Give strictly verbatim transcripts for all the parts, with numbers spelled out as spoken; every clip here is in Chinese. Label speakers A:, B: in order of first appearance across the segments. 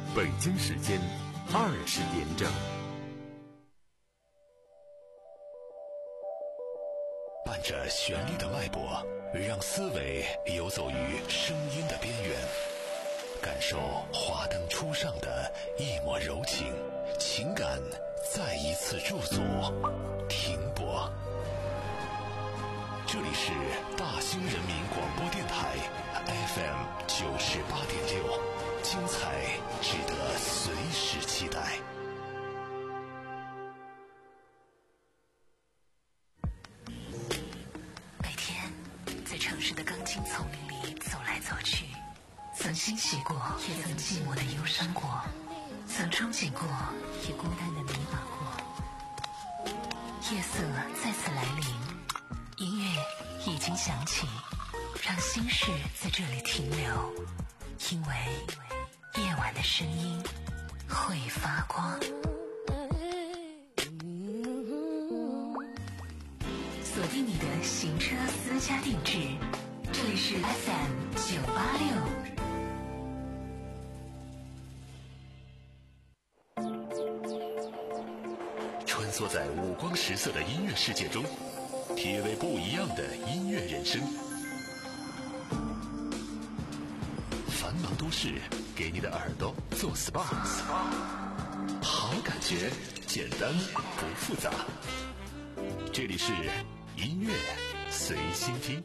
A: 北京时间二十点整。
B: 伴着旋律的脉搏，让思维游走于声音的边缘，感受华灯初上的一抹柔情，情感再一次驻足停泊。这里是大兴人民广播电台 F M 九十八点六，精彩值得随时期待。
C: 每天在城市的钢筋丛林里走来走去，曾欣喜过，也曾寂寞的忧伤过，曾憧憬过，也孤单的迷茫过。夜色再次来临，音乐已经响起，让心事在这里停留，因为夜晚的声音会发光。锁定你的行车私家定制，这里是 F M 九八六。
B: 穿梭在五光十色的音乐世界中，体味不一样的音乐人生。繁忙都市给你的耳朵做 S P A， 好感觉简单不复杂。这里是音乐随心听。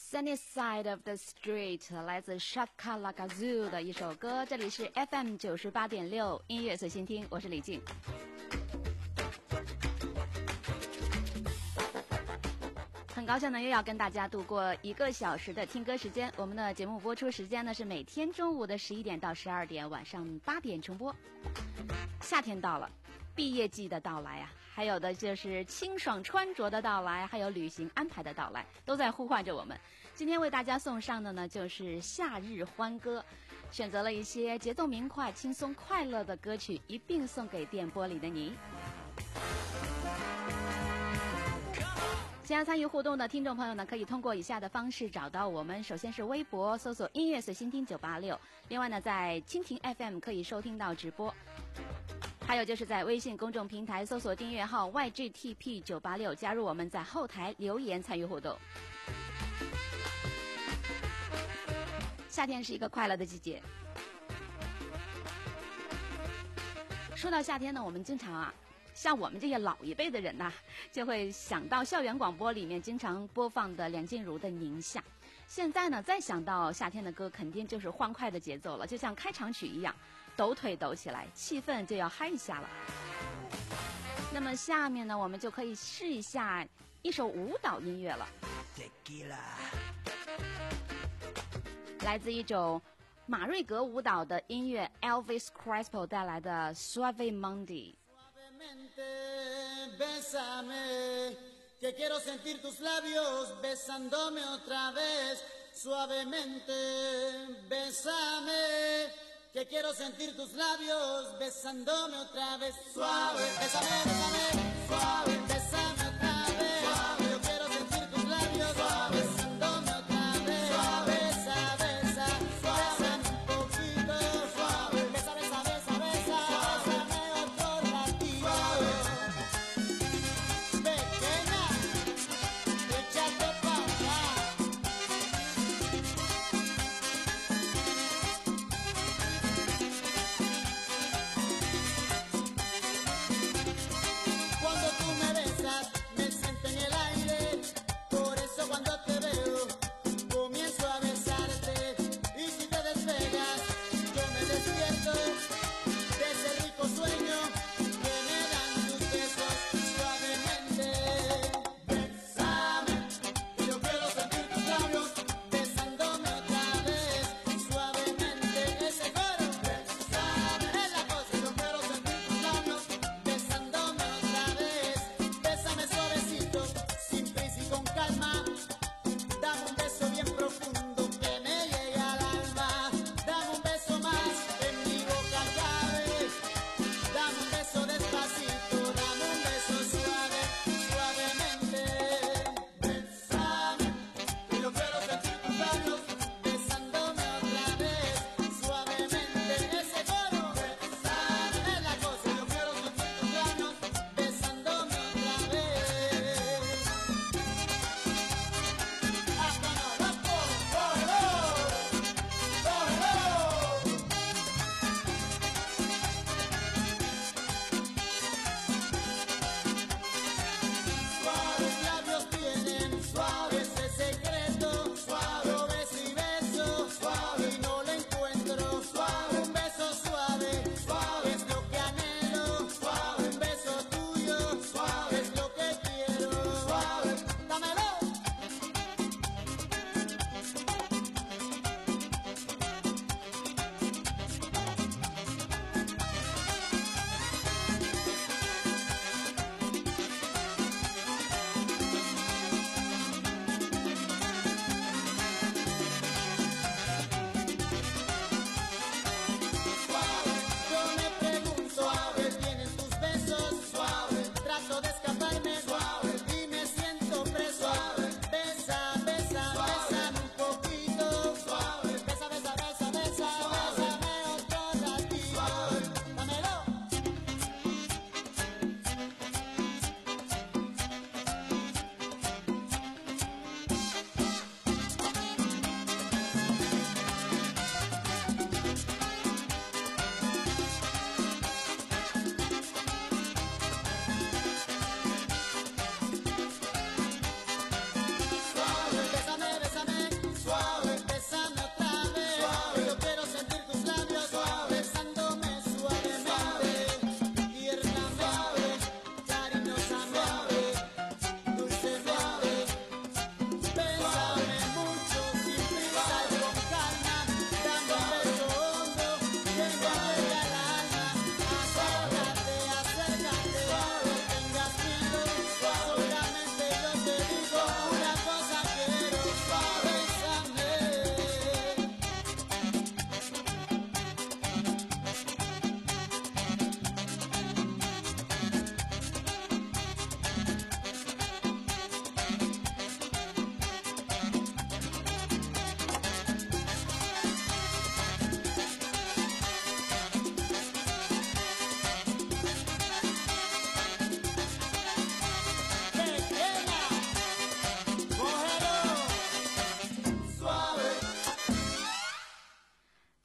D: Sunny Side of the Street 来自 Shaka Lagazoo 的一首歌，这里是 F M 九十八点六 音乐随心听，我是李静。很高兴呢，又要跟大家度过一个小时的听歌时间。我们的节目播出时间呢是每天中午的十一点到十二点，晚上八点重播。夏天到了，毕业季的到来啊，还有的就是清爽穿着的到来，还有旅行安排的到来，都在呼唤着我们。今天为大家送上的呢就是夏日欢歌，选择了一些节奏明快、轻松快乐的歌曲，一并送给电波里的你。想要参与互动的听众朋友呢，可以通过以下的方式找到我们。首先是微博搜索音乐随心听九八六，另外呢在蜻蜓 F M 可以收听到直播，还有就是在微信公众平台搜索订阅号 Y G T P 九八六，加入我们，在后台留言参与互动。夏天是一个快乐的季节，说到夏天呢，我们经常啊像我们这些老一辈的人呐、啊，就会想到校园广播里面经常播放的梁静茹的《宁夏》。现在呢，再想到夏天的歌，肯定就是欢快的节奏了，就像开场曲一样，抖腿抖起来，气氛就要嗨一下了。那么下面呢，我们就可以试一下一首舞蹈音乐了，来自一种马瑞格舞蹈的音乐 Elvis Crespo 带来的 Suavemente。Bésame, que quiero sentir tus labios besándome otra vez. Suavemente, bésame, que quiero sentir tus labios besándome otra vez. Suave, bésame, bésame, suave, bésame otra vez. Suave, yo quiero sentir tus labios besándome otra vez. Suave, besa, besa, bésame un poquito. Suave, besa, besa, besa, besa, bésame otro ratito. Pequeña, échate pa' acá. Cuando tú me besas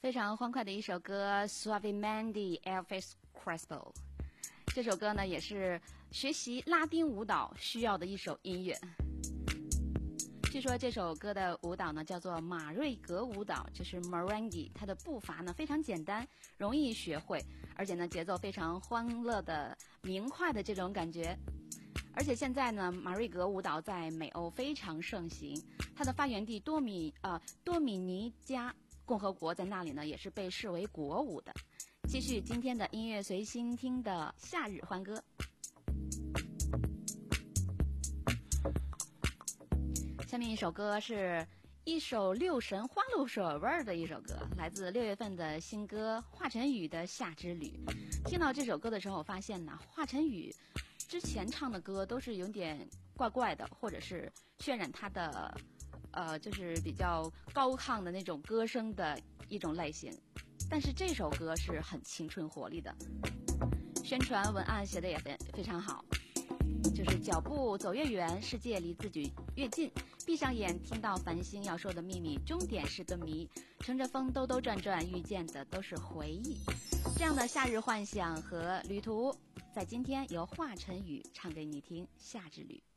D: 非常欢快的一首歌 Suavemente Elvis Crespo。 这首歌呢也是学习拉丁舞蹈需要的一首音乐。据说这首歌的舞蹈呢叫做马瑞格舞蹈，就是 Merengue， 它的步伐呢非常简单，容易学会，而且呢节奏非常欢乐的明快的这种感觉。而且现在呢马瑞格舞蹈在美欧非常盛行，它的发源地多米呃多米尼加共和国在那里呢也是被视为国舞的。继续今天的音乐随心听的夏日欢歌。下面一首歌是一首六神花露水味儿的一首歌，来自六月份的新歌华晨宇的《夏之旅》。听到这首歌的时候，我发现呢，华晨宇之前唱的歌都是有点怪怪的，或者是渲染他的呃，就是比较高亢的那种歌声的一种类型。但是这首歌是很青春活力的，宣传文案写的也非非常好。就是脚步走越远，世界离自己越近，闭上眼听到繁星要说的秘密，终点是个谜，乘着风兜兜转转，遇见的都是回忆。这样的夏日幻想和旅途，在今天由华晨宇唱给你听，夏之旅。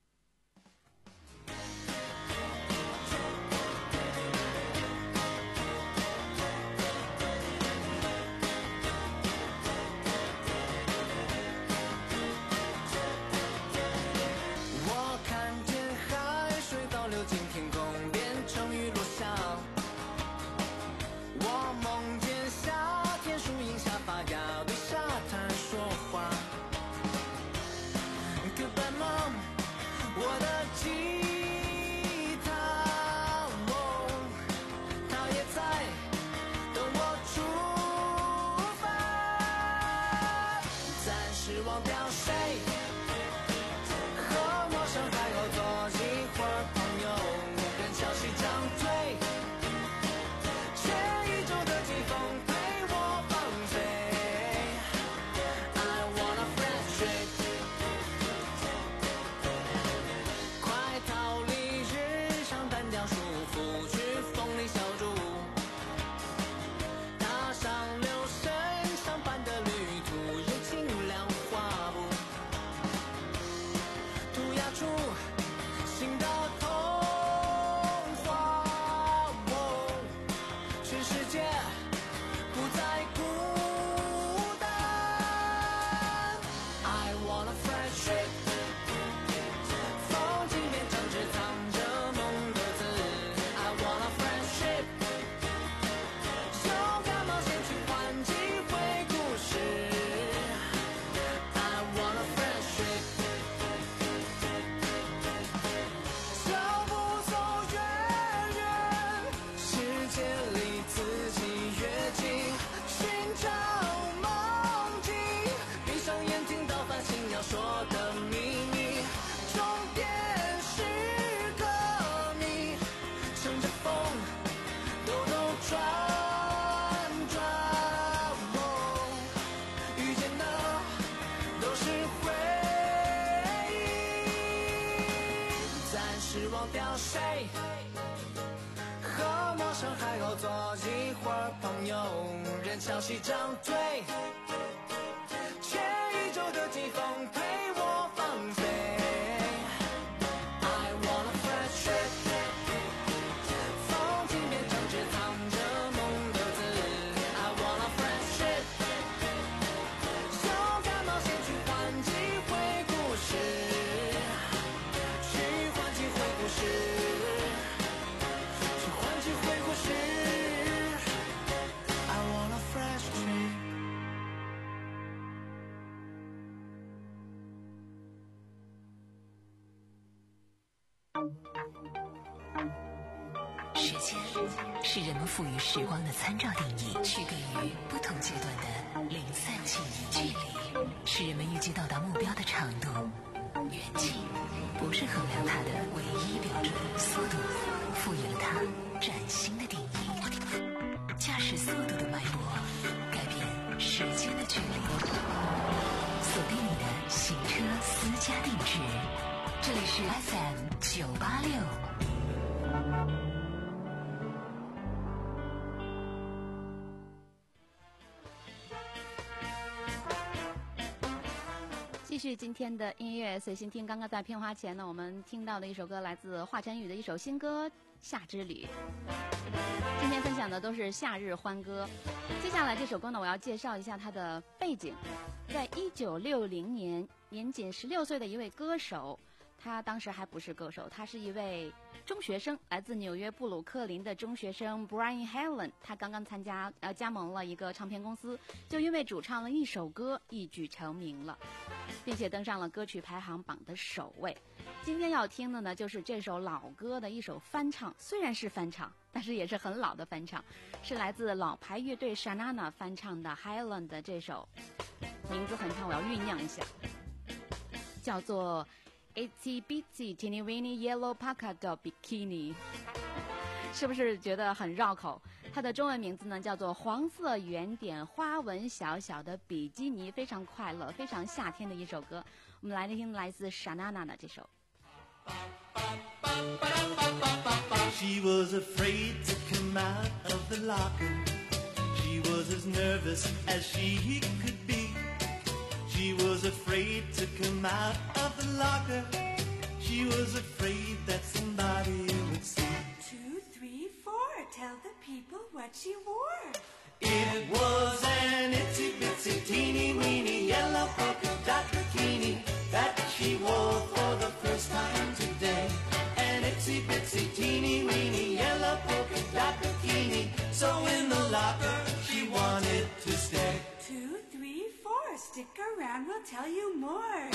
E: 潮汐涨退，全宇宙的季风陪我放飞。I want a fresh trip， 风景变成只藏着梦的字。I want a fresh trip， 勇敢冒险去换机会故事，去换机会故事，去换机会故事。
C: 时间是人们赋予时光的参照定义，区隔于不同阶段的零散记忆。距离是人们预计到达目标的长度，远近不是衡量它的唯一标准。速度赋予了它崭新的定义，驾驶速度的脉搏改变时间的距离。锁定你的行车私家定制，这里是 F M 九八六。
D: 继续今天的音乐随心听。刚刚在片花前呢，我们听到的一首歌来自华晨宇的一首新歌《夏之旅》。今天分享的都是夏日欢歌。接下来这首歌呢，我要介绍一下它的背景。在一九六零年，年仅十六岁的一位歌手，他当时还不是歌手，他是一位中学生，来自纽约布鲁克林的中学生 Brian Helen。他刚刚参加呃加盟了一个唱片公司，就因为主唱了一首歌一举成名了，并且登上了歌曲排行榜的首位。今天要听的呢，就是这首老歌的一首翻唱，虽然是翻唱，但是也是很老的翻唱，是来自老牌乐队 Shanana 翻唱的 Helen 的这首，名字很长，我要酝酿一下，叫做Itsy Bitsy Teeny Weeny Yellow Polka Dot Bikini， 是不是觉得很绕口？它的中文名字呢叫做黄色圆点花纹小小的比基尼，非常快乐，非常夏天的一首歌。我们来听来自 Shanana 的这首。
F: She was afraid to come out of the locker. She was as nervous as she could be. She was afraid to come out of the locker. She was afraid that somebody would see.
G: Two, three, four. Tell the people what she wore.
F: It was an itsy bitsy teeny weeny yellow polka dot bikini that she wore for the first time today. An itsy bitsy teeny weeny yellow polka dot bikini. So in the locker she wanted to stay.
G: Two, three, four. Stick around, we'll tell you more.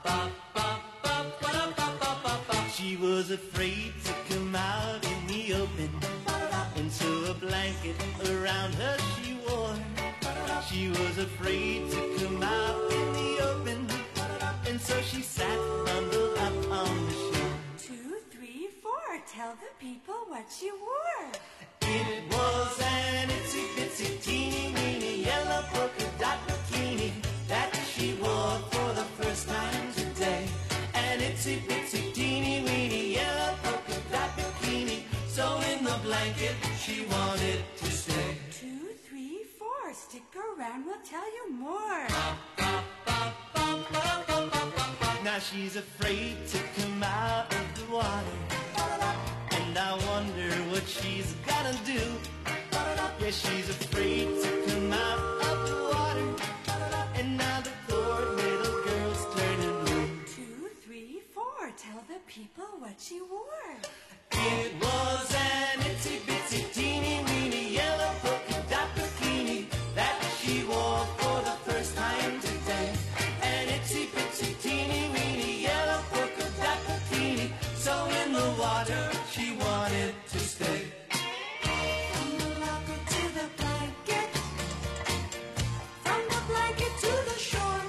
F: She was afraid to come out in the open, and so a blanket around her she wore. She was afraid to come out in the open, and so she sat bundled up on the shore.
G: Two, three, four. Tell the people what she wore.
F: It was an itsy bitsy teeny weeny yellow polka dot bikini that she wore for the first time today. An itsy bitsy teeny weeny yellow polka dot bikini. So in the blanket she wanted to stay.
G: Two, three, four. Stick around, we'll tell you more.
F: Now she's afraid to come out of the water, and I wonder what she's gonna do. Yeah, she's afraid to come out of the water, and now the poor little girl's turning blue.
G: Two, three, four. Tell the people what she wore.
F: It was an itsy bitsy teeny weeny yellow polka dot bikini that she wore for the first time today. An itsy bitsy teeny weeny yellow polka dot bikini. So in the water she wanted to stay.
G: From the locker to the blanket, from the blanket to the shore,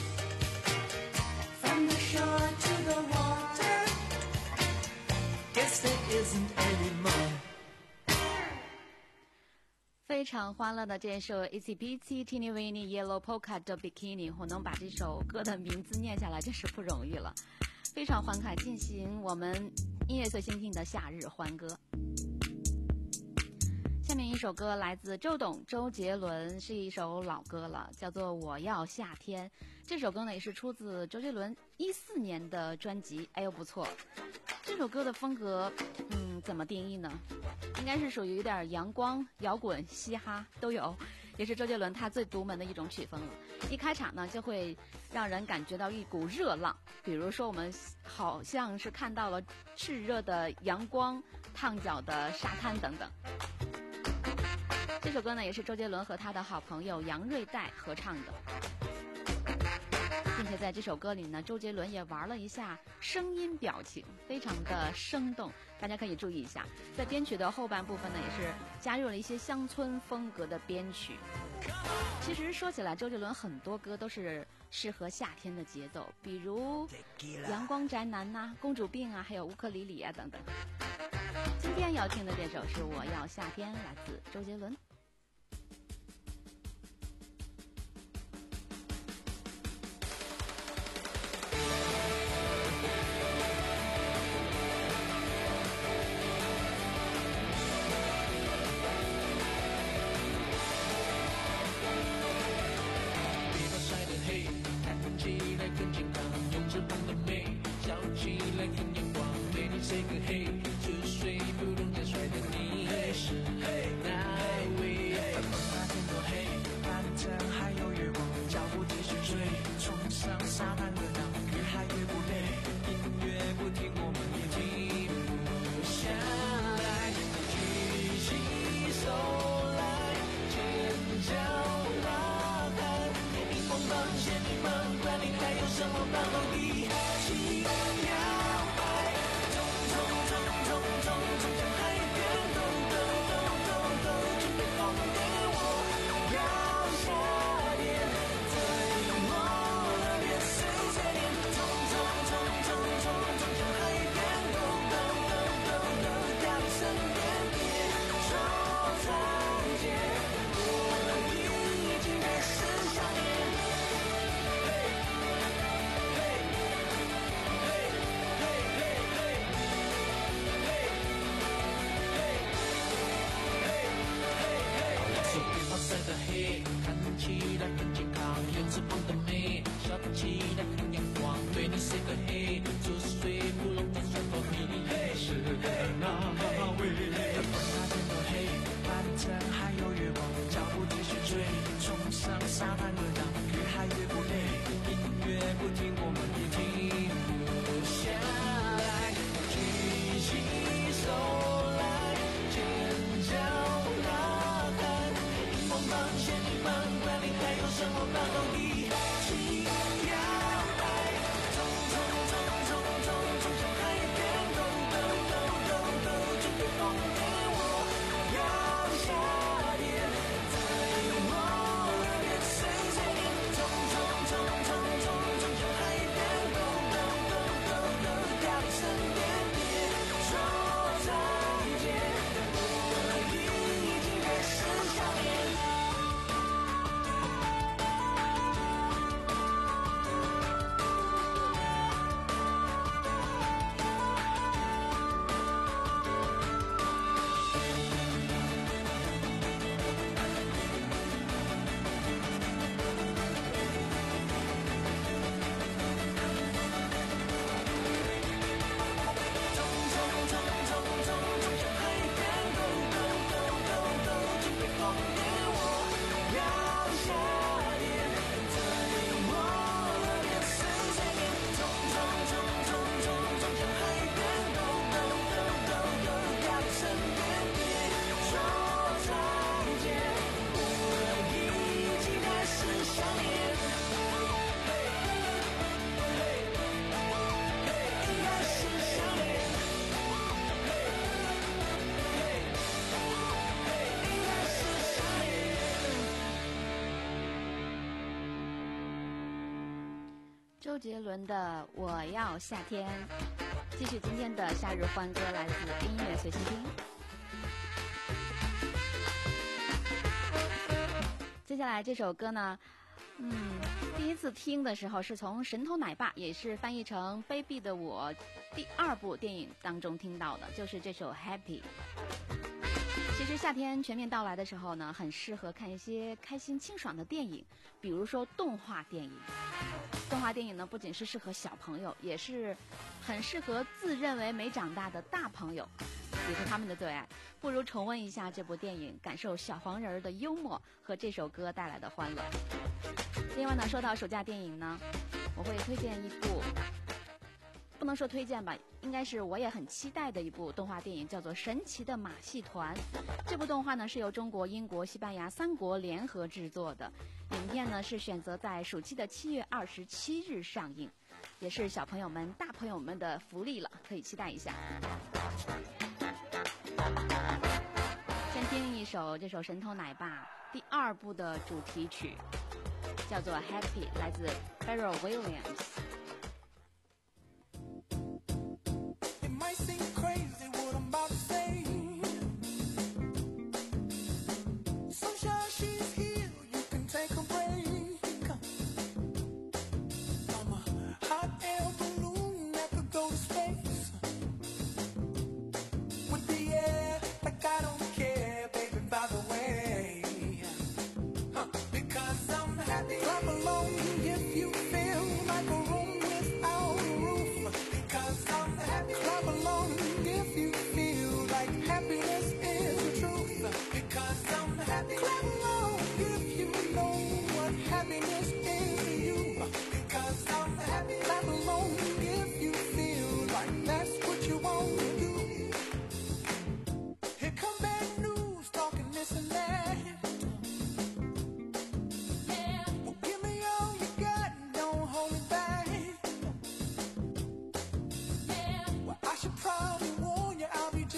G: from the shore to the water.
F: Guess there isn't any more.
D: 非常欢乐的这首 Itsy Bitsy Teeny Weeny Yellow Polka Dot Bikini， 我能把这首歌的名字念下来真是不容易了，非常欢快，进行我们音乐随心听的夏日欢歌。下面一首歌来自周董周杰伦，是一首老歌了，叫做《我要夏天》。这首歌呢也是出自周杰伦一四年的专辑，哎呦不错。这首歌的风格，嗯，怎么定义呢？应该是属于有点阳光、摇滚、嘻哈都有，也是周杰伦他最独门的一种曲风了。一开场呢，就会让人感觉到一股热浪，比如说我们好像是看到了炽热的阳光、烫脚的沙滩等等。这首歌呢，也是周杰伦和他的好朋友杨瑞代合唱的，并且在这首歌里呢，周杰伦也玩了一下声音表情，非常的生动，大家可以注意一下。在编曲的后半部分呢，也是加入了一些乡村风格的编曲。其实说起来，周杰伦很多歌都是适合夏天的节奏，比如《阳光宅男》呐、《公主病》啊，还有《乌克丽丽》啊等等。今天要听的这首是《我要夏天》，来自周杰伦。
E: 地方晒得黑，看空气来更近。
F: 什么办法一起摇摆？冲冲冲冲冲冲向海边，咚咚咚咚咚，准备疯癫，我要下跌，在我耳边碎碎念，冲冲冲冲冲冲向海边，咚咚咚咚咚，掉你身边，别说再见，我已经开始想念。手边黄色的黑，看起来很健康，颜色胖的美，笑起来很阳光。对你 say 个嘿，出水不溶在水沟里，是那位。管它天多黑，反正还有月光，脚步继续追，冲上沙滩歌唱，越嗨越不累，音乐不停，我们也停不下来，举起手来，尖叫呐喊，荧光棒、仙女棒，管你还有什么办法一起摇摆，冲冲冲冲冲冲向海边，咚咚咚咚咚，准备疯癫，我要下跌，在我耳边碎碎念，冲冲冲冲冲冲向海边，咚咚咚咚咚，掉你身边，别说再见，我已经开始想念。冲冲冲冲冲冲向海边，咚咚咚咚咚，准备疯癫，我要下跌，在我耳边碎碎念，冲冲冲冲冲冲向海边，咚咚咚咚咚，掉你身边，别说再见，我已经开始想念。开始想念，应该是想念。
D: 周杰伦的《我要夏天》，继续今天的夏日欢歌，来自音乐随心听。接下来这首歌呢，嗯，第一次听的时候是从《神偷奶爸》，也是翻译成《卑鄙的我》第二部电影当中听到的，就是这首《Happy》。其实夏天全面到来的时候呢，很适合看一些开心清爽的电影，比如说动画电影。动画电影呢，不仅是适合小朋友，也是很适合自认为没长大的大朋友，也是他们的最爱。不如重温一下这部电影，感受小黄人儿的幽默和这首歌带来的欢乐。另外呢，说到暑假电影呢，我会推荐一部，不能说推荐吧，应该是我也很期待的一部动画电影，叫做《神奇的马戏团》。这部动画呢是由中国、英国、西班牙三国联合制作的，影片呢是选择在暑期的七月二十七日上映，也是小朋友们、大朋友们的福利了，可以期待一下。先听一首这首《神偷奶爸》第二部的主题曲，叫做《Happy》，来自 Pharrell Williams。
G: It might seem crazy what I'm about to say. Sunshine, she's here, you can take a break. I'm a hot air balloon that could go to space. With the air, like I don't care, baby, by the way. Huh. Because I'm happy. Clap along if you feel like a room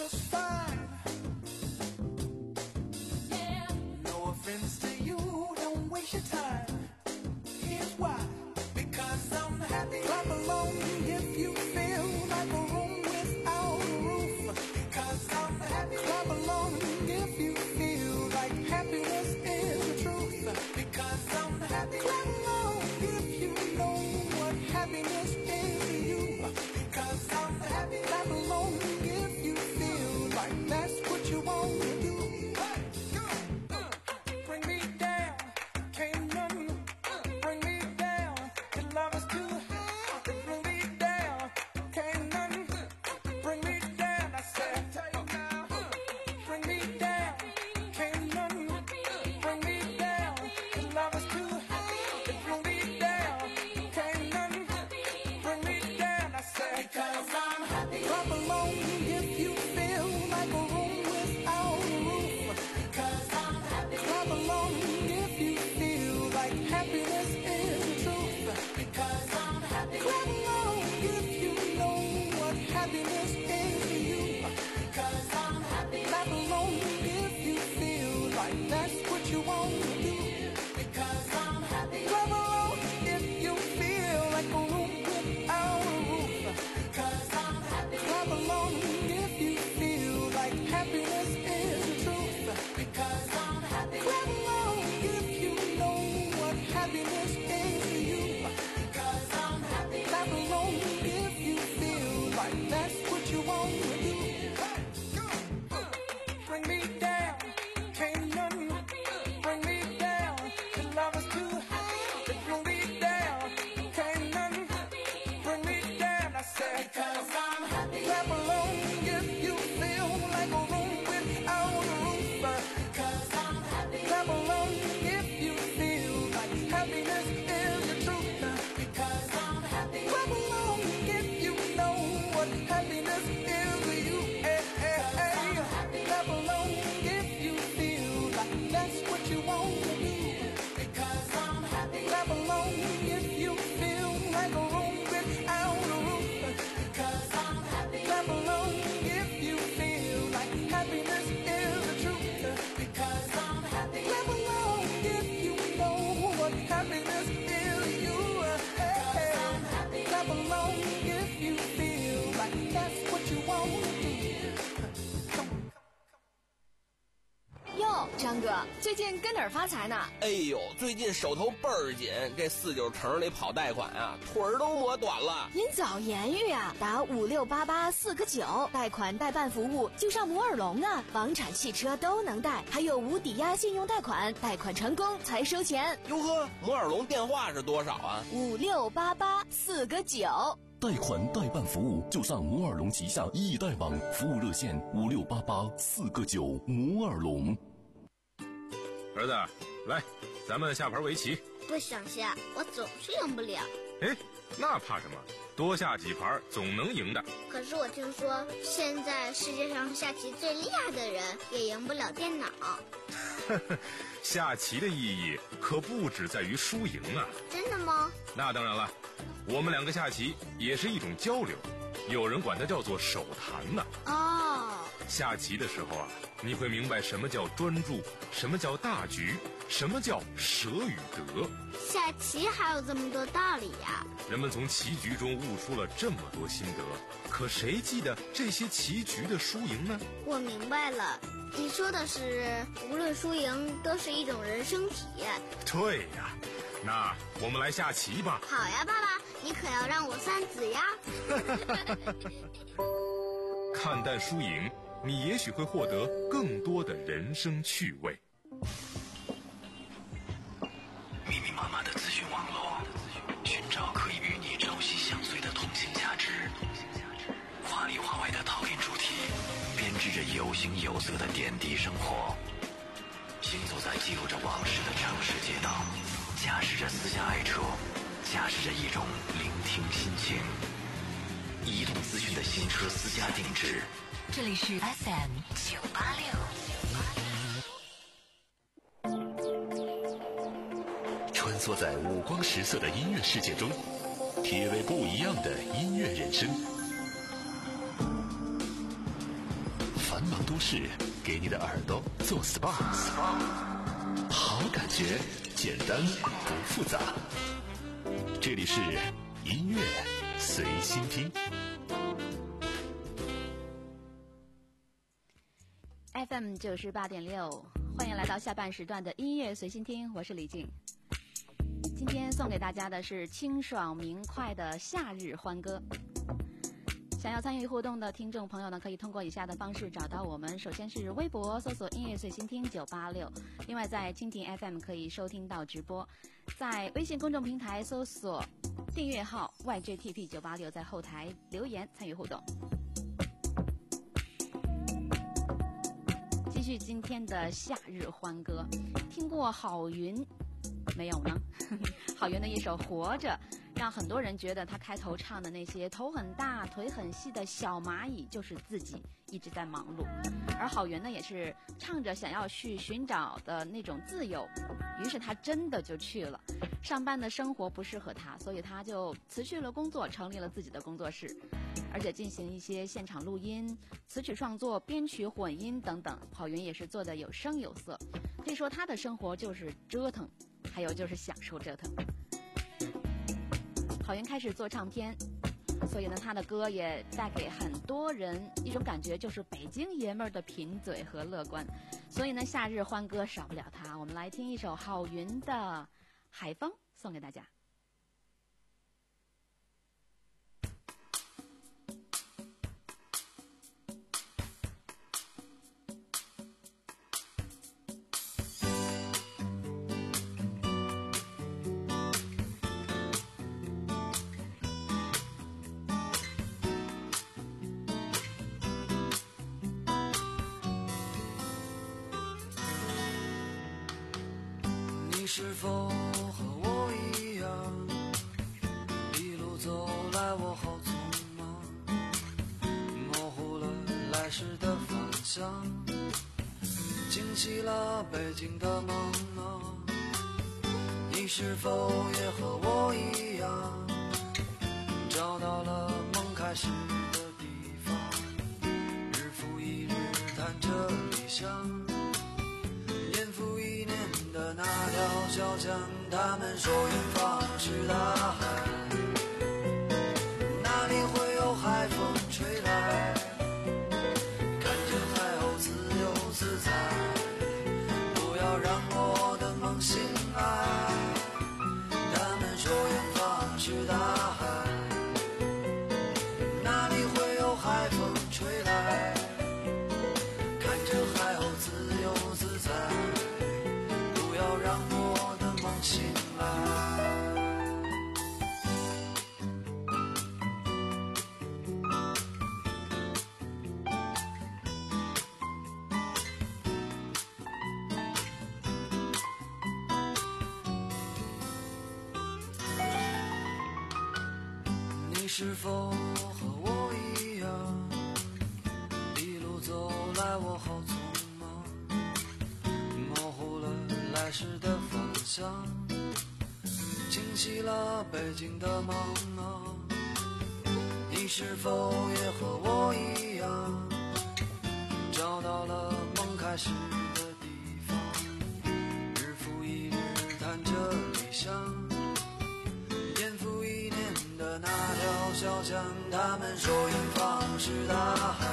G: just fine. No offense to you, don't waste your time. Here's why. Because I'm happy. Clap along if you feel like a room without a roof. Because I'm happy. Clap along if you feel like happiness is the truth. Because I'm happy. Clap along if you know what happiness is to you. Because I'm happy. Clap along if you feel like that's what you want to do. Bring me down, can't none bring me down. Your love is too high. Bring me down, can't none bring me down. I said, bring me down, can't none bring me down. Your love is too high. Bring me down, can't none bring me down. I said, because I'm happy. Clap along if you feel like a room without a roof. Because I'm happy. Clap along if you feel like happiness is the truth. Because I'm happy. Clap along if you know what happiness is to you. Because I'm happy. Clap along if you feel like that's what you want to do. Because I'm happy. Clap along if you feel like a room without a roof. Because I'm happy. Clap along if you feel like happiness is the truth. Because I'm happy. Clap along if you know what happiness is to you. Because I'm happy. Clap along if you feel like that's what you want to do. Bring me down, can't none bring me down. Your love is too high. Bring me down, can't none bring me down. I said, because I'm happy. Clap along if you feel like a room without a roof. Because I'm happy. Clap along if you feel like happiness is the truth. Because I'm happy. Clap along if you know what happiness is to you. Hey, hey, hey. Clap along if you feel like that's what you want to do. Because I'm happy. Clap along if you feel like a room without a roof. Because I'm happy. Clap along if you feel like happiness is the truth. Because I'm happy. Clap along if you know what happiness is to you. Hey, hey. Clap along if you feel like that's what you want to do. Come on.
H: 哟，张哥，最近跟哪儿发财呢？
I: 哎呦，最近手头倍儿紧，这四九城里跑贷款啊，腿儿都磨短了。
H: 您早言语啊，打五六八八四个九，贷款代办服务就上摩尔龙啊，房产、汽车都能贷，还有无抵押信用贷款，贷款成功才收钱。
I: 哟呵，摩尔龙电话是多少啊？
H: 五六八八四个九。
B: 贷款代办服务就上摩尔龙旗下易贷网，服务热线五六八八四个九。摩尔龙。
J: 儿子，来，咱们下盘围棋。
K: 不想下，我总是赢不了。
J: 哎，那怕什么？多下几盘总能赢的。
K: 可是我听说，现在世界上下棋最厉害的人也赢不了电脑。
J: 下棋的意义可不只在于输赢啊！
K: 真的吗？
J: 那当然了，我们两个下棋也是一种交流，有人管它叫做手谈呢。
K: 哦，
J: 下棋的时候啊，你会明白什么叫专注，什么叫大局，什么叫舍与得。
K: 下棋还有这么多道理呀！
J: 人们从棋局中悟出了这么多心得，可谁记得这些棋局的输赢呢？
K: 我明白了，你说的是无论输赢都是一种人生体验。
J: 对呀，那我们来下棋吧。
K: 好呀，爸爸，你可要让我三子呀。
J: 看淡输赢，你也许会获得更多的人生趣味。
B: 密密麻麻的资讯网络，寻找可以与你朝夕相随的同性价值。华里华外的讨厌主题，编织着有形有色的点滴生活。行走在记录着往事的城市街道，驾驶着私家爱车，驾驶着一种聆听心情。移动资讯的新车私家定制。
C: 这里是 F M 九八六。
B: 穿梭在五光十色的音乐世界中，体味不一样的音乐人生。 式，给你的耳朵做 S P A， 好感觉，简单不复杂。这里是音乐随心听
D: F M 九十八点六，欢迎来到下半时段的音乐随心听，我是李静。今天送给大家的是清爽明快的夏日欢歌。想要参与互动的听众朋友呢，可以通过以下的方式找到我们。首先是微博搜索音乐随心听九八六，另外在蜻蜓 F M 可以收听到直播，在微信公众平台搜索订阅号 Y J T P 九八六，在后台留言参与互动。继续今天的夏日欢歌，听过郝云没有呢？郝云的一首《活着》，让很多人觉得他开头唱的那些头很大、腿很细的小蚂蚁就是自己一直在忙碌，而郝云呢，也是唱着想要去寻找的那种自由，于是他真的就去了。上班的生活不适合他，所以他就辞去了工作，成立了自己的工作室，而且进行一些现场录音、词曲创作、编曲混音等等。郝云也是做得有声有色，可以说他的生活就是折腾，还有就是享受折腾。郝云开始做唱片，所以呢，他的歌也带给很多人一种感觉，就是北京爷们儿的贫嘴和乐观。所以呢，夏日欢歌少不了他。我们来听一首郝云的《海风》，送给大家。
L: 你是否和我一样，一路走来我好匆忙，模糊了来时的方向，惊起了北京的梦啊。你是否也和我一样，找到了梦开始的地方，日复一日谈着理想，的那条小江，他们说远方是大海，哪里会有海风吹来，看着海鸥自由自在，不要让我的梦醒来。他们说远方是大海，哪里会有海风吹来，看着海鸥自由自在，不要让我的梦醒来。你是否和我一样，一路走来我好匆忙，模糊了来时的方向，惊起了北京的梦啊。你是否也和我一样，找到了梦开始的地方，日复一日谈着理想，年复一年的那条小江，他们说远方是大海，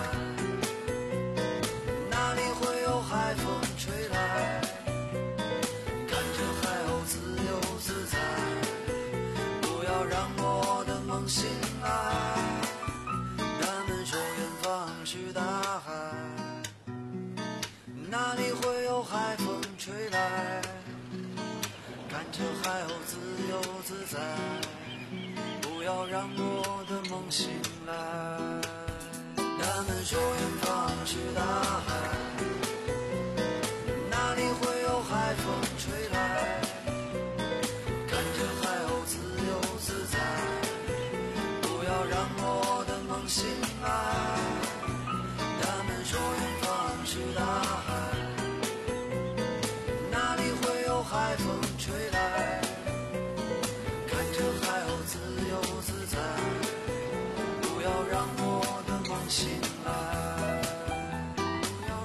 L: 哪里会有海风吹来，自由自在，不要让我的梦醒来。他们说远方是大海，哪里会有海风吹来，看着海鸥自由自在，不要让我的梦醒来。他们说远方是大海，哪里会有海风吹来，让我的梦醒来。他们说远方是大海，哪里会有海风吹来，看着海鸥自由自在，不要让我的梦醒来，不要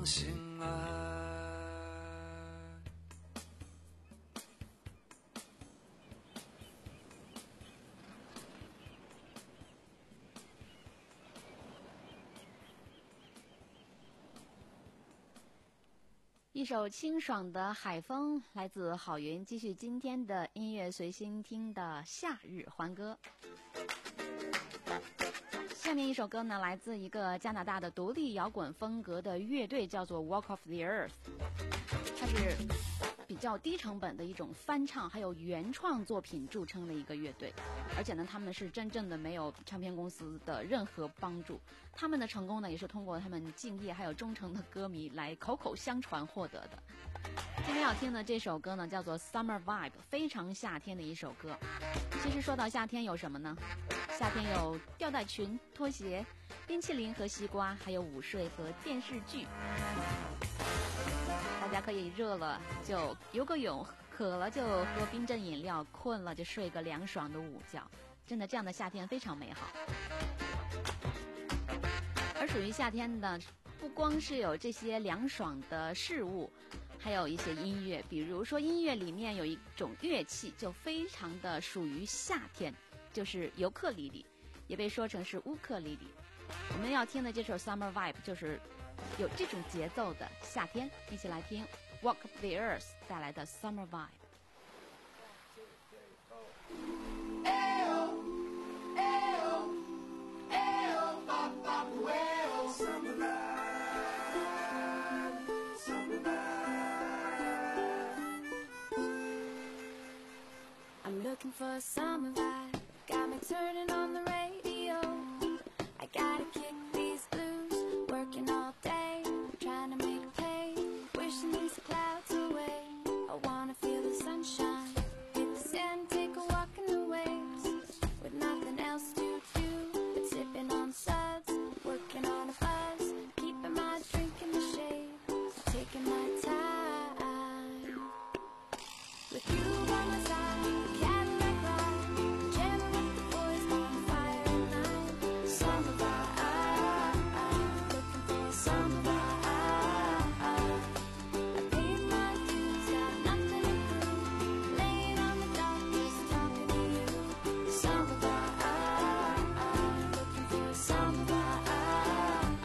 L: 刚醒来。
D: 一首清爽的海风来自郝云，继续今天的音乐随心听的夏日欢歌。下面一首歌呢，来自一个加拿大的独立摇滚风格的乐队，叫做 Walk of the Earth。它是比较低成本的一种翻唱还有原创作品著称的一个乐队，而且呢，他们是真正的没有唱片公司的任何帮助，他们的成功呢，也是通过他们敬业还有忠诚的歌迷来口口相传获得的。今天要听的这首歌呢，叫做 Summer Vibe， 非常夏天的一首歌。其实说到夏天有什么呢？夏天有吊带裙、拖鞋、冰淇淋和西瓜，还有午睡和电视剧。大家可以热了就游个泳，渴了就喝冰镇饮料，困了就睡个凉爽的午觉。真的，这样的夏天非常美好。而属于夏天的，不光是有这些凉爽的事物，还有一些音乐。比如说音乐里面有一种乐器就非常的属于夏天，就是尤克里里，也被说成是乌克里里。我们要听的这首 Summer Vibe 就是有这种节奏的夏天，一起来听 Walk of the Earth 带来的 Summer Vibe。
G: Ayo, ayo, ayo, pop, pop, well, summer vibe, summer vibe.
M: I'm looking for a summer vibe, got me turning on the radio. I gotta kick these blues, working all day, trying to make a pay, wishing these clouds away. I wanna feel the sunshine, hit the sand, take a walk in the waves, with nothing else to do but sipping on suds, working on a buzz, keeping my drink in the shade, taking my time. With you by my side, Cadillac ride, jamming with the boys on fire at night. Summer vibe, looking for a summer vibe. I paid my dues, got nothing to prove, laying on the dock, just talking to you. Summer vibe, looking for a summer vibe.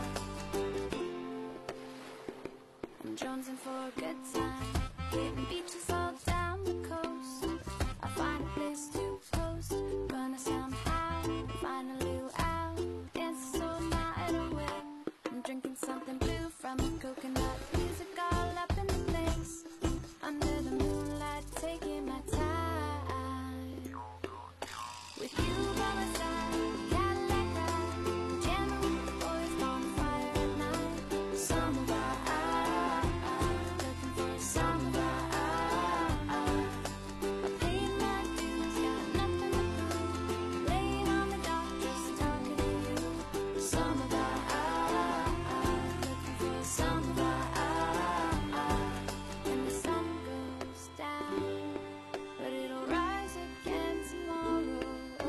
M: I'm jonesing for a good time, hitting beaches all down the coast. I find a place to post, gonna somehow find a little out, dance all night away. I'm drinking something blue from a coconut, music all up in the place, under the moonlight, taking my time. With you by my side, Cadillac ride, jamming with the boys on fire at night. Summer vibe, looking for a summer vibe. I paid my dues, got nothing to prove, laying on the dock, just talking to you. Summer vibe, looking for a summer vibe. And the sun goes down, but it'll rise again tomorrow.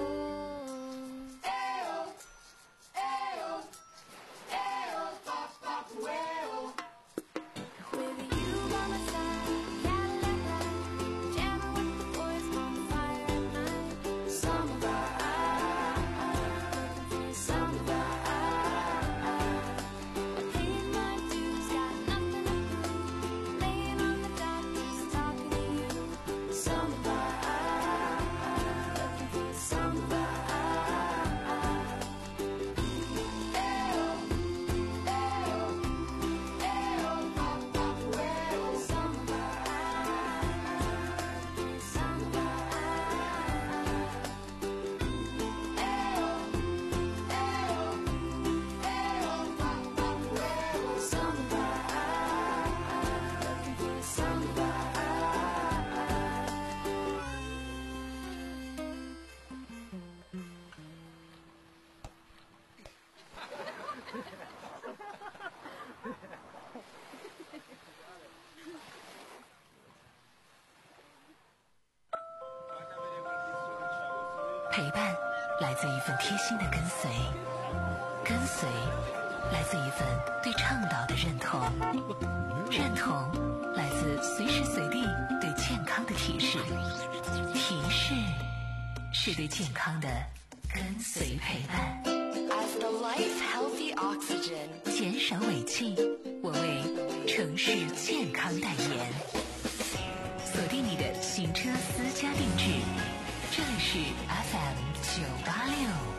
G: Ayo, ayo, ayo, pop, pop, well.
M: With you by my side, Cadillac ride, jamming with the boys on fire at night. Summer vibe, looking for a summer vibe. I paid my dues, got nothing to prove, laying on the dock, just talking to you. Summer vibe, looking for a summer vibe.
G: Ayo, ayo, ayo, pop, pop, well.
M: Summer vibe, summer vibe.
G: Ayo, ayo, ayo, pop, pop, well.
M: Summer vibe, looking for a summer vibe.
C: “陪伴”来自一份贴心的跟随，跟随来自一份对倡导的认同，认同来自随时随地对健康的提示，提示是对健康的跟随陪伴。As the life healthy oxygen， 减少尾气，我为城市健康代言。锁定你的行车私家定制，这里是 F M 九八六。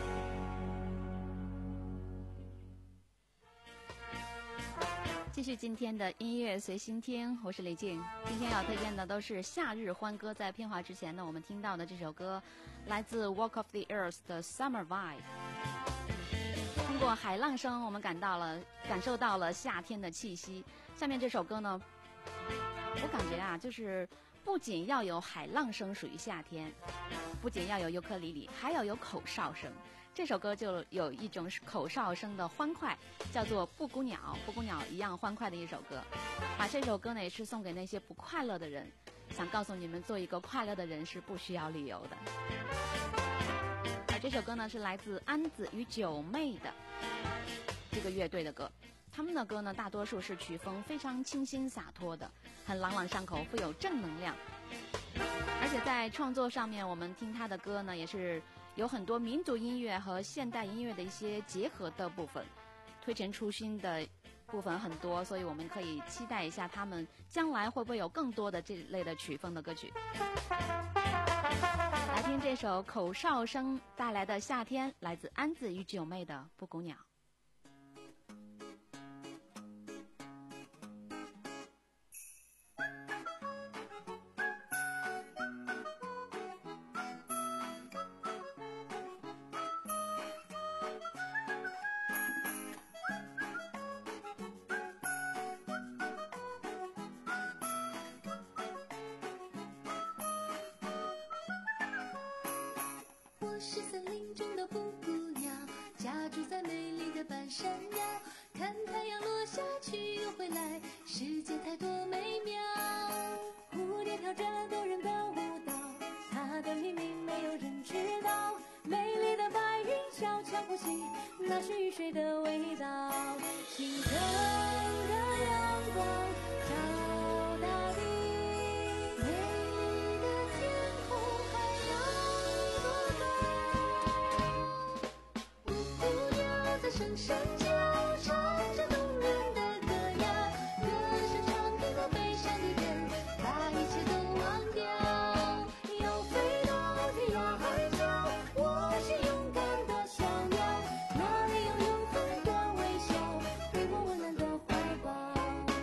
D: 继续今天的音乐随心听，我是李静。今天要推荐的都是夏日欢歌。在片花之前呢，我们听到的这首歌来自 Walk of the Earth 的 Summer Vibe。通过海浪声，我们感到了感受到了夏天的气息。下面这首歌呢，我感觉啊，就是不仅要有海浪声属于夏天，不仅要有尤克里里，还要有口哨声。这首歌就有一种口哨声的欢快，叫做《布谷鸟》，布谷鸟一样欢快的一首歌。把这首歌呢也是送给那些不快乐的人，想告诉你们，做一个快乐的人是不需要理由的。而这首歌呢是来自安子与九妹的这个乐队的歌，他们的歌呢大多数是曲风非常清新洒脱的，很朗朗上口，富有正能量。而且在创作上面，我们听他的歌呢也是有很多民族音乐和现代音乐的一些结合的部分，推陈出新的部分很多，所以我们可以期待一下他们将来会不会有更多的这类的曲风的歌曲。来听这首口哨声带来的夏天，来自安子与九妹的《布谷鸟》。
N: 我是森林中的布谷鸟，家住在美丽的半山腰，看太阳落下去又回来，世界太多美妙。蝴蝶跳着动人的舞蹈，它的秘密没有人知道。美丽的白云悄悄呼吸，那是雨水的味道。清晨的阳光照大地，美丽的天空海洋多高。布谷鸟在声声叫，唱着动人的歌谣，歌声传遍过悲伤的边，把一切都忘掉。要飞到天涯海角，我是勇敢的小鸟，那里有永恒的微笑，给我温暖的怀抱。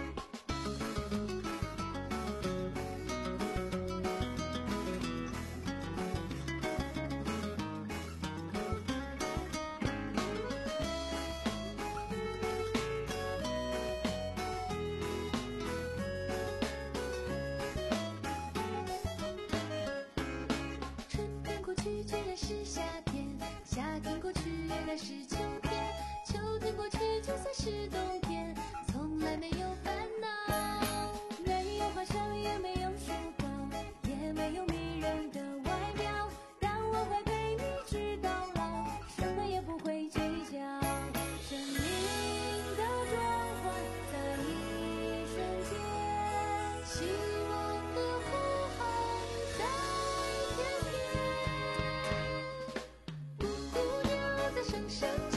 N: 春天过去，居然是夏天；夏天过去，原来是秋天；秋天过去，就算是冬天，从来没有烦恼。没有花香，也没有树高，也没有迷人的外表，但我会陪你直到老，什么也不会计较。生命的转换在一瞬间，希望的呼喊在天边。布谷鸟在声声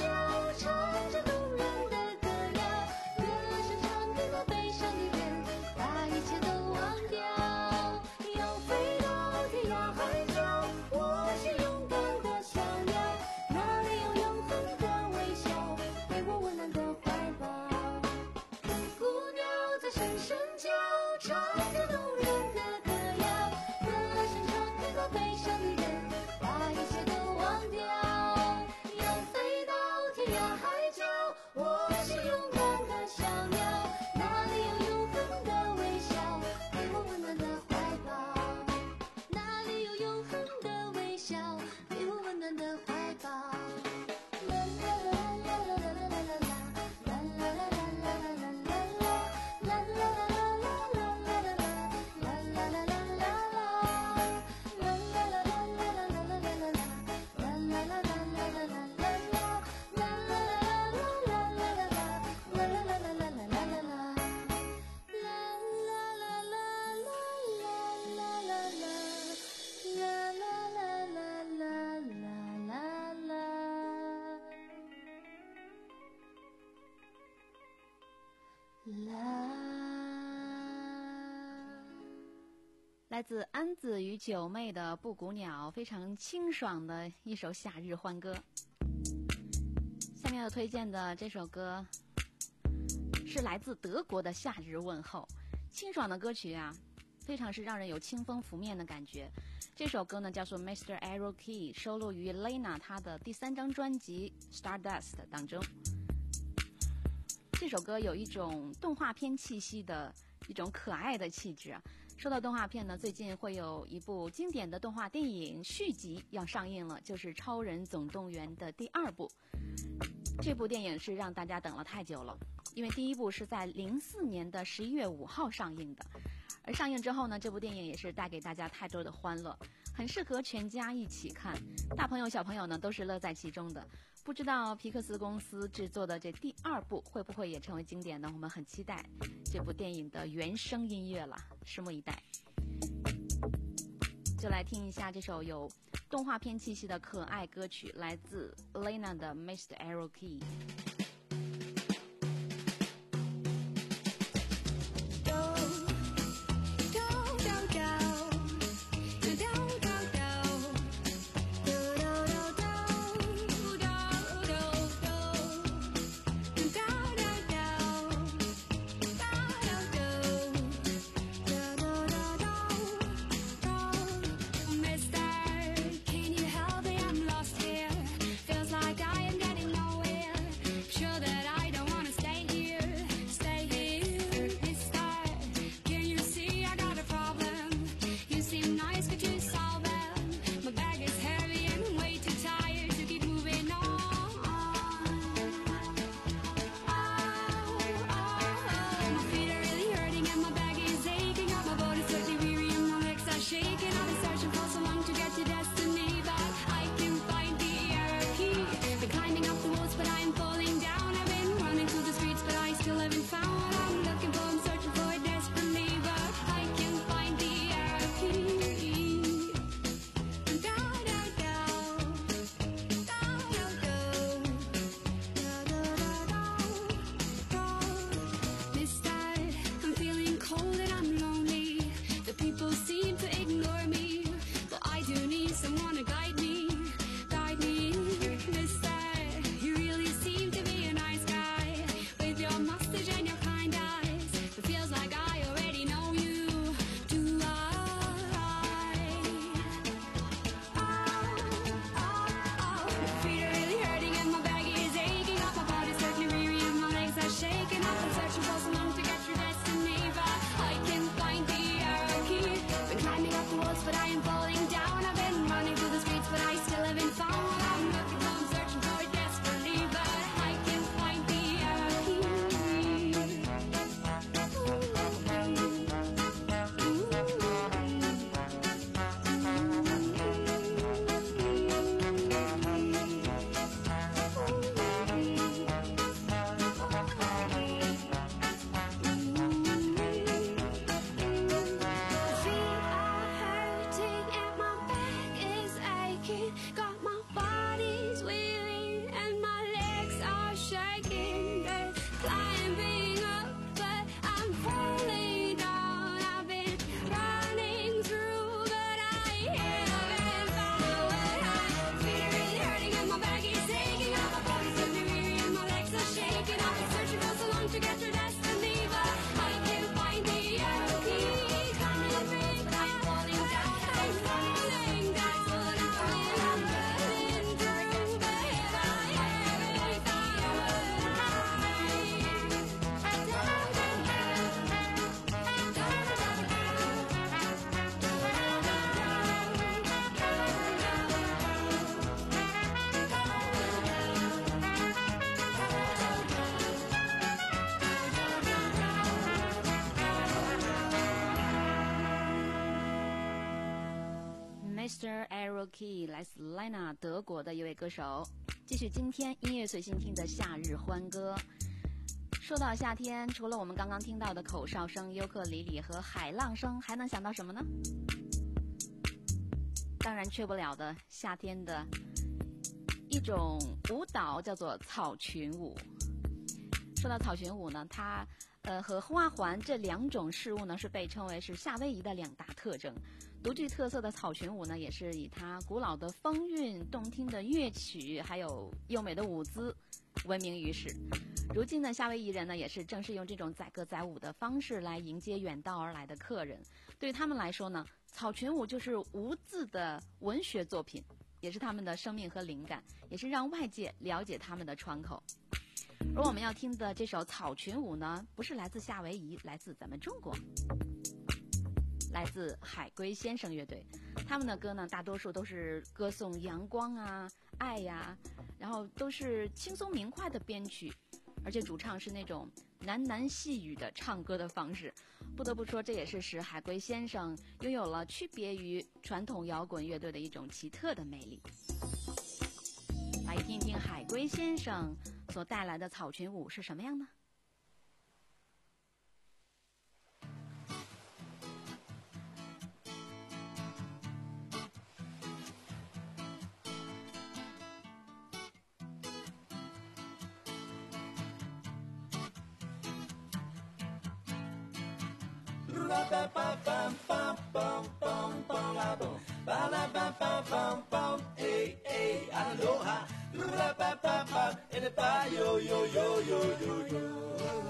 D: 来自安子与九妹的《布谷鸟》，非常清爽的一首夏日欢歌。下面要推荐的这首歌是来自德国的夏日问候，清爽的歌曲啊，非常是让人有清风拂面的感觉。这首歌呢叫做 Mister Arrow Key， 收录于 Lena 她的第三张专辑 Stardust 当中。这首歌有一种动画片气息的一种可爱的气质啊。说到动画片呢，最近会有一部经典的动画电影续集要上映了，就是《超人总动员》的第二部。这部电影是让大家等了太久了，因为第一部是在零四年的十一月五号上映的，而上映之后呢，这部电影也是带给大家太多的欢乐，很适合全家一起看，大朋友小朋友呢都是乐在其中的。不知道皮克斯公司制作的这第二部会不会也成为经典呢？我们很期待这部电影的原声音乐了，拭目以待。就来听一下这首有动画片气息的可爱歌曲，来自 Lena 的 Mister Arrow Key。Mister Arrow Key 来自 Lena 德国的一位歌手。继续今天音乐随心听的夏日欢歌。说到夏天，除了我们刚刚听到的口哨声、尤克里里和海浪声，还能想到什么呢？当然缺不了的夏天的一种舞蹈叫做草裙舞。说到草裙舞呢，它呃，和花环这两种事物呢，是被称为是夏威夷的两大特征。独具特色的草裙舞呢，也是以它古老的风韵、动听的乐曲，还有优美的舞姿闻名于世。如今呢，夏威夷人呢，也是正是用这种载歌载舞的方式来迎接远道而来的客人。对于他们来说呢，草裙舞就是无字的文学作品，也是他们的生命和灵感，也是让外界了解他们的窗口。而我们要听的这首草裙舞呢，不是来自夏威夷，来自咱们中国，来自海龟先生乐队。他们的歌呢，大多数都是歌颂阳光啊、爱呀、然后都是轻松明快的编曲，而且主唱是那种喃喃细语的唱歌的方式。不得不说，这也是使海龟先生拥有了区别于传统摇滚乐队的一种奇特的魅力。来听一听海龟先生所带来的草裙舞是什么样呢？
F: Yo, yo, yo, yo, yo, yo.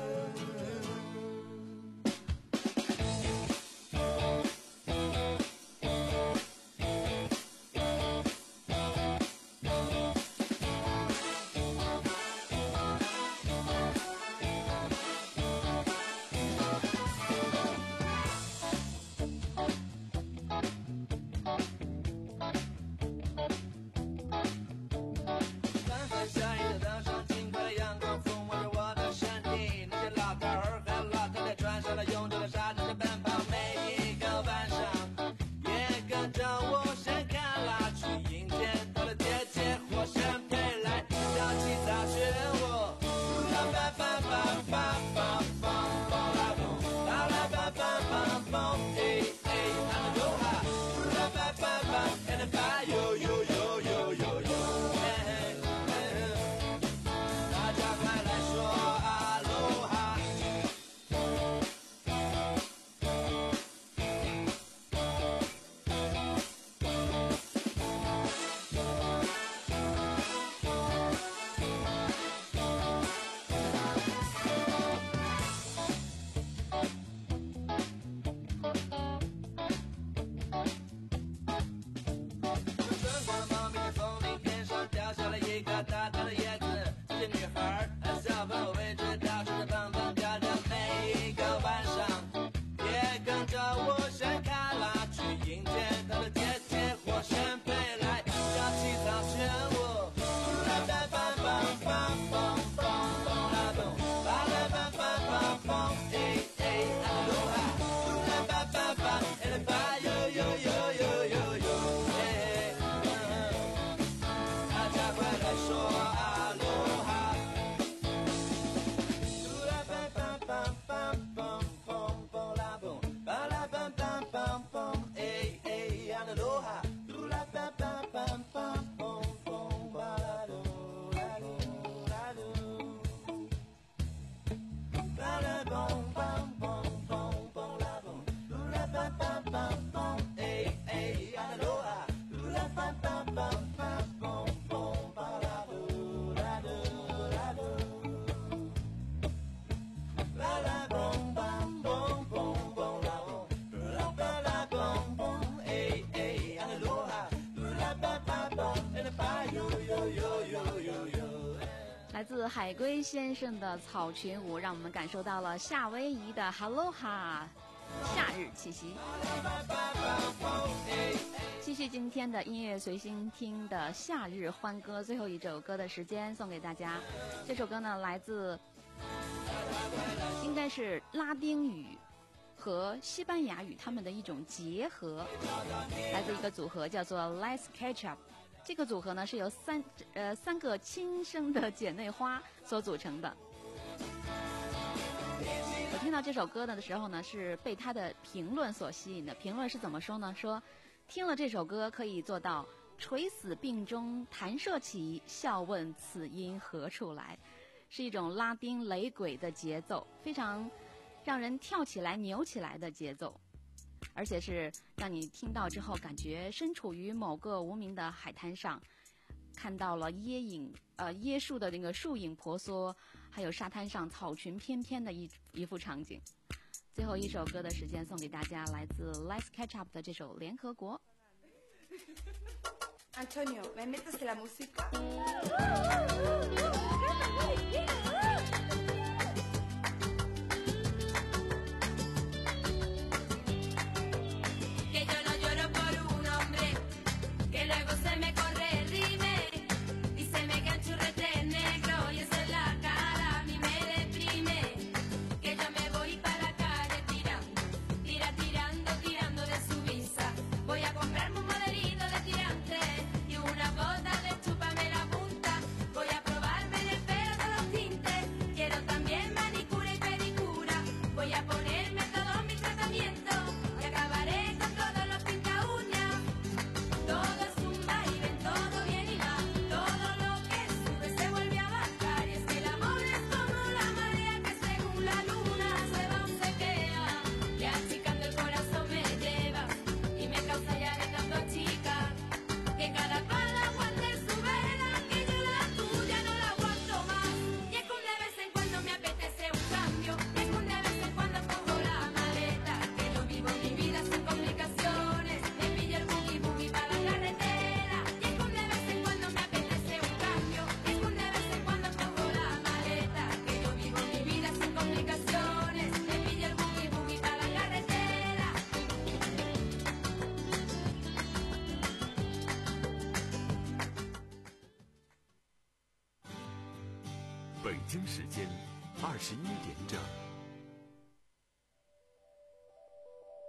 D: 来自海龟先生的草裙舞，让我们感受到了夏威夷的哈喽哈夏日气息。继续今天的音乐随心听的夏日欢歌，最后一首歌的时间送给大家。这首歌呢，来自应该是拉丁语和西班牙语他们的一种结合，来自一个组合叫做 Let's Catch Up。这个组合呢是由三呃三个亲生的姐妹花所组成的。我听到这首歌的时候呢，是被他的评论所吸引的。评论是怎么说呢？说听了这首歌可以做到垂死病中弹射起，笑问此音何处来，是一种拉丁雷鬼的节奏，非常让人跳起来、扭起来的节奏，而且是让你听到之后感觉身处于某个无名的海滩上，看到了椰影呃椰树的那个树影婆娑，还有沙滩上草裙翩翩的一一幅场景。最后一首歌的时间送给大家，来自 Let's Catch Up 的这首《联合国》。
O: Antonio, ¿me metes la música?
P: Que yo no lloro por un hombre, que luego se me corre el rime y se me queda un churrete negro y eso en la cara a mí me deprime. Que yo me voy para la calle tirando, tira, tirando, tirando de su visa. Voy a comprarme un modelito de tirante y una bota de chúpame la punta. Voy a probarme en el pelo todos los tintes, quiero también manicura y pedicura. Voy a ponerme todos mis tratamientos y acabaré con todos los pinta uñas. Todo es un vaivén, todo bien y mal, todo lo que sube se vuelve a bajar. Y es que el amor es como la marea que según la luna se va o se queda, que achicando el corazón me lleva y me causa ya de tanto achicar, que cada pala aguante su vela, que yo la tuya no la aguanto más. Y es que de vez en cuando me apetece un cambio, y es que de vez en cuando cojo la maleta, que yo vivo mi vida sin complicaciones, me pillo el boogie boogie para la carretera. Y es que de vez en cuando me apetece un cambio, y es que de vez en cuando cojo la maleta, que yo vivo mi vida sin complicaciones, me pillo el boogie boogie para la carretera.
A: 北京时间二十一点整。